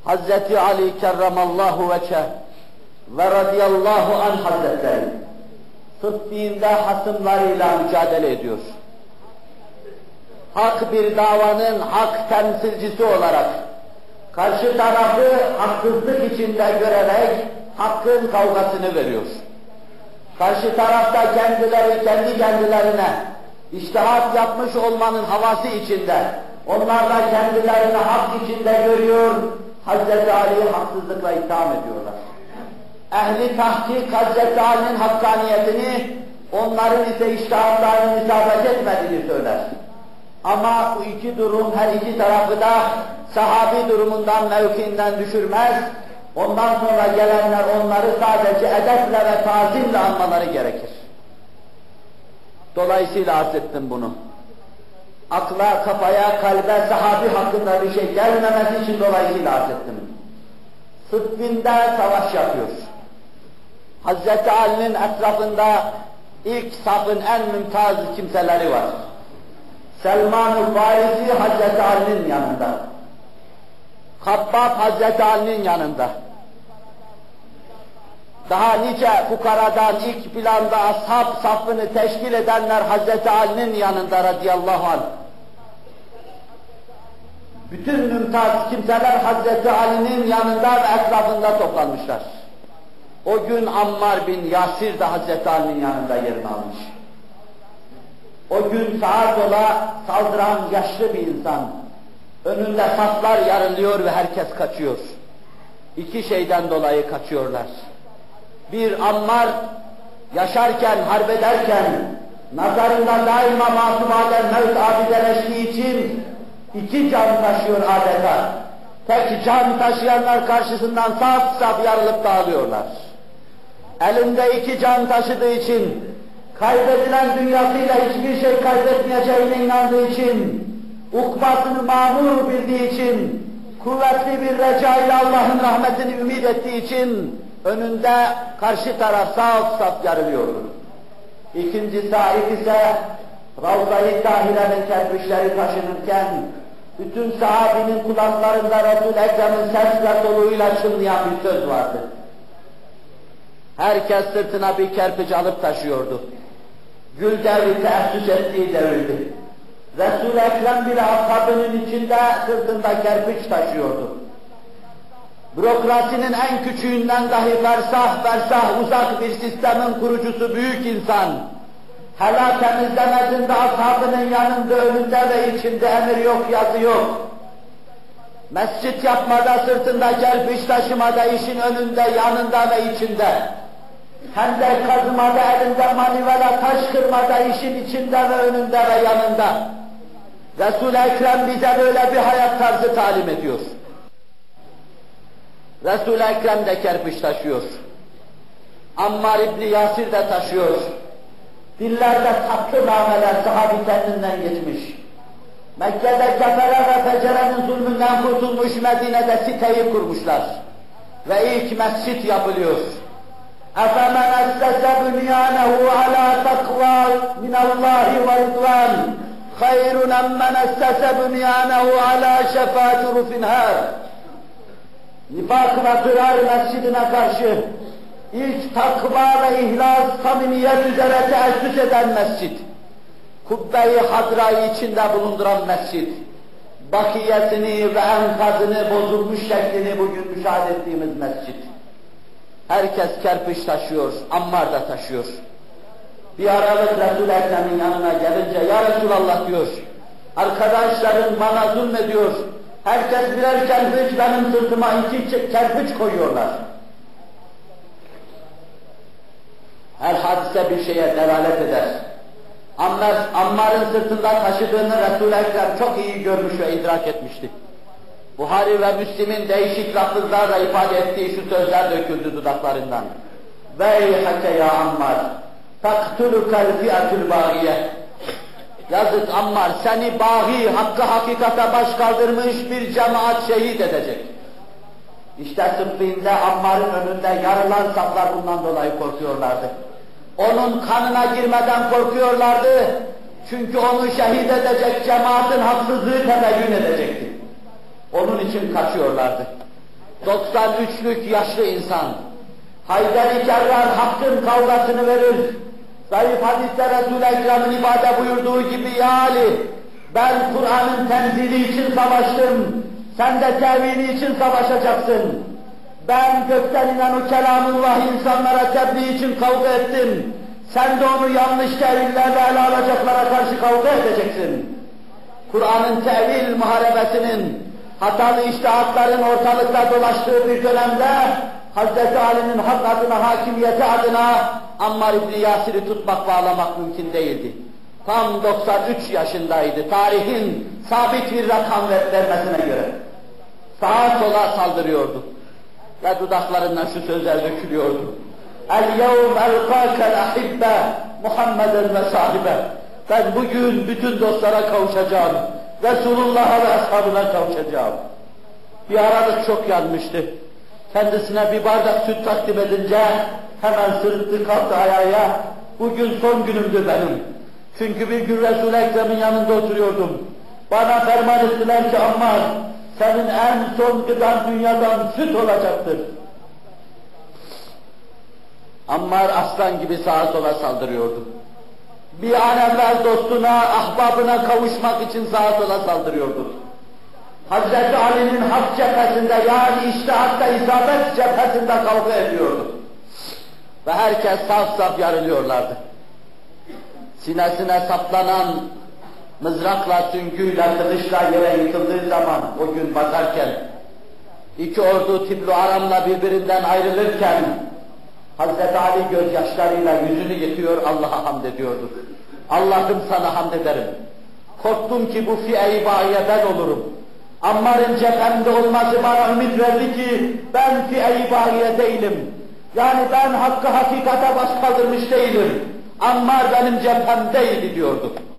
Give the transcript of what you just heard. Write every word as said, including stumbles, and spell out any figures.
Hazreti Ali kerramallahu veçhe ve radıyallahu anh hazretleri Sıddık'inde hasımlarıyla mücadele ediyor. Hak bir davanın hak temsilcisi olarak karşı tarafı haksızlık içinde görerek hakkın kavgasını veriyor. Karşı tarafta kendileri kendi kendilerine içtihat yapmış olmanın havası içinde, onlar da kendilerini hak içinde görüyor, Hazreti Ali'yi haksızlıkla itham ediyorlar. Ehli tahkik Hazreti Ali'nin hakkaniyetini, onların ise içtihatlarının isabet etmediğini söyler. Ama bu iki durum her iki tarafı da sahabi durumundan, mevkiinden düşürmez. Ondan sonra gelenler onları sadece edeple ve tazimle anmaları gerekir. Dolayısıyla arz ettim bunu. Akla, kafaya, kalbe, sahabi hakkında bir şey gelmemesi için dolayısıyla arz ettim. Sıddık'ında savaş yapıyor. Hazreti Ali'nin etrafında ilk safın en mümtaz kimseleri var. Selman-ı Farisi Hazreti Ali'nin yanında. Habbab Hazreti Ali'nin yanında. Daha nice fukaradan ilk planda ashab safını teşkil edenler Hazreti Ali'nin yanında radıyallahu anh. Bütün mümtaz kimseler Hazreti Ali'nin yanında ve etrafında toplanmışlar. O gün Ammar bin Yasir de Hazreti Ali'nin yanında yerini almış. O gün sağa sola saldıran yaşlı bir insan. Önünde saflar yarılıyor ve herkes kaçıyor. İki şeyden dolayı kaçıyorlar. Bir, Ammar yaşarken, harp ederken, nazarında daima masumane mevt abideleştiği için iki can taşıyor adeta. Tek can taşıyanlar karşısından saf saf yarılıp dağılıyorlar. Elinde iki can taşıdığı için, kaybedilen dünyasıyla hiçbir şey kaybetmeyeceğine inandığı için, ukbasını mamur bildiği için, kuvvetli bir reca ile Allah'ın rahmetini ümit ettiği için, önünde karşı taraf saf saf yarılıyordu. İkinci sahip ise Ravza-i Tahire'nin kerpiçleri taşınırken, bütün sahabinin kulaklarında Resul-i Ekrem'in ses ve soluğuyla çınlayan bir söz vardı. Herkes sırtına bir kerpiç alıp taşıyordu. Gül devri teessüs ettiği devirdi. Resul-i Ekrem bile ashabının içinde sırtında kerpiç taşıyordu. Bürokrasinin en küçüğünden dahi fersah fersah uzak bir sistemin kurucusu büyük insan, helal temizlemesinde ashabının yanında, önünde ve içinde emir yok, yazı yok. Mescit yapmada, sırtında kerpiç taşımada, işin önünde, yanında ve içinde. Hendek kazmada, elinde manivela, taş kırmada, işin içinde ve önünde ve yanında. Resul-i Ekrem bize böyle bir hayat tarzı talim ediyor. Resul-i Ekrem de kerpiç taşıyor. Ammar İbni Yasir de taşıyor. Dillerde tatlı nameler sahabi kendinden geçmiş. Mekke'de kefere ve fecerenin zulmünden kurtulmuş, Medine'de siteyi kurmuşlar. Ve ilk mescit yapılıyor. اَفَمَنْ اَسَّسَ بُنْيَانَهُ عَلَى تَقْوَى مِنَ اللّٰهِ وَرِضْوَانٍ خَيْرٌ اَمَّنْ اَسَّسَ بُنْيَانَهُ عَلَى شَفَا جُرُفٍ هَارٍ. Nifak ve tırar mescidine karşı ilk takva ve ihlas, samimiyet üzere teessüs eden mescid, kubbe-i hadra'yı içinde bulunduran mescid, bakiyesini ve enkazını bozulmuş şeklini bugün müşahede ettiğimiz mescid. Herkes kerpiç taşıyor, Ammar da taşıyor. Bir aralık Resul-i Ekrem'in yanına gelince, ya Resulallah diyor, arkadaşların bana zulmediyor, herkes birer kerpiç benim sırtıma iki kerpiç koyuyorlar. Her hadise bir şeye delalet eder. Ammar, Ammar'ın sırtında taşıdığını Resul-i Ekrem çok iyi görmüş ve idrak etmişti. Buhari ve Müslim'in değişik lafızlarla ifade ettiği şu sözler döküldü dudaklarından. Veyhake ya Ammar, taktulukel fi'atul bağiye. Yazık Ammar, seni bahi, hakkı hakikate baş kaldırmış bir cemaat şehit edecek. İşte Sıddık'ında Ammar'ın önünde yarılan saflar bundan dolayı korkuyorlardı. Onun kanına girmeden korkuyorlardı. Çünkü onu şehit edecek cemaatin haksızlığı tebeyyün edecekti. Onun için kaçıyorlardı. doksan üçlük yaşlı insan, Haydar-ı Kerrar hakkın kavgasını verir. Zayıf hadiste Resul-i Ekrem'in ifade buyurduğu gibi, ya Ali, ben Kur'an'ın tenzili için savaştım, sen de tevili için savaşacaksın. Ben gökten inen o kelamullah insanlara tebliğ için kavga ettim, sen de onu yanlış tevillerle ele alacaklara karşı kavga edeceksin. Kur'an'ın tevil muharebesinin, hatalı içtihatların ortalıkta dolaştığı bir dönemde, Hazreti Ali'nin hak adına, hakimiyeti adına Ammar İbni Yasir'i tutmak, bağlamak mümkün değildi. Tam doksan üç yaşındaydı, tarihin sabit bir rakam vermesine göre. Sağa sola saldırıyordu. Ve dudaklarından şu sözler dökülüyordu. El-yevm elqâkel ahibbe Muhammeden ve sahibe. Ben bugün bütün dostlara kavuşacağım. Resulullah'a ve ashabına kavuşacağım. Bir aralık çok yanmıştı. Kendisine bir bardak süt takdim edince hemen sırıttı, kalktı ayağa. Bugün son günümdü benim. Çünkü bir gün Resul-i Ekrem'in yanında oturuyordum. Bana ferman ettiler ki Ammar, senin en son gıdan dünyadan süt olacaktır. Ammar aslan gibi sağa sola saldırıyordu. Bir an evvel dostuna, ahbabına kavuşmak için sağa sola saldırıyordu. Hazreti Ali'nin hak cephesinde, yani içtihatta isabet cephesinde kavga ediyordu. Ve herkes saf saf yarılıyorlardı. Sinesine saplanan mızrakla, süngüyle, kılıçla yere yıkıldığı zaman, o gün batarken, iki ordu Tiblu Aram'la birbirinden ayrılırken, Hazreti Ali gözyaşlarıyla yüzünü yıkıyor, Allah'a hamd ediyordu. Allah'ım sana hamd ederim. Korktum ki bu fi'e-i bahiye ben olurum. Ammar'ın cephemde olması bana ümit verdi ki ben fi'e-i bahiye değilim. Yani ben hakkı hakikate baş kaldırmış değilim. Ammar benim cephemdeydi diyordu.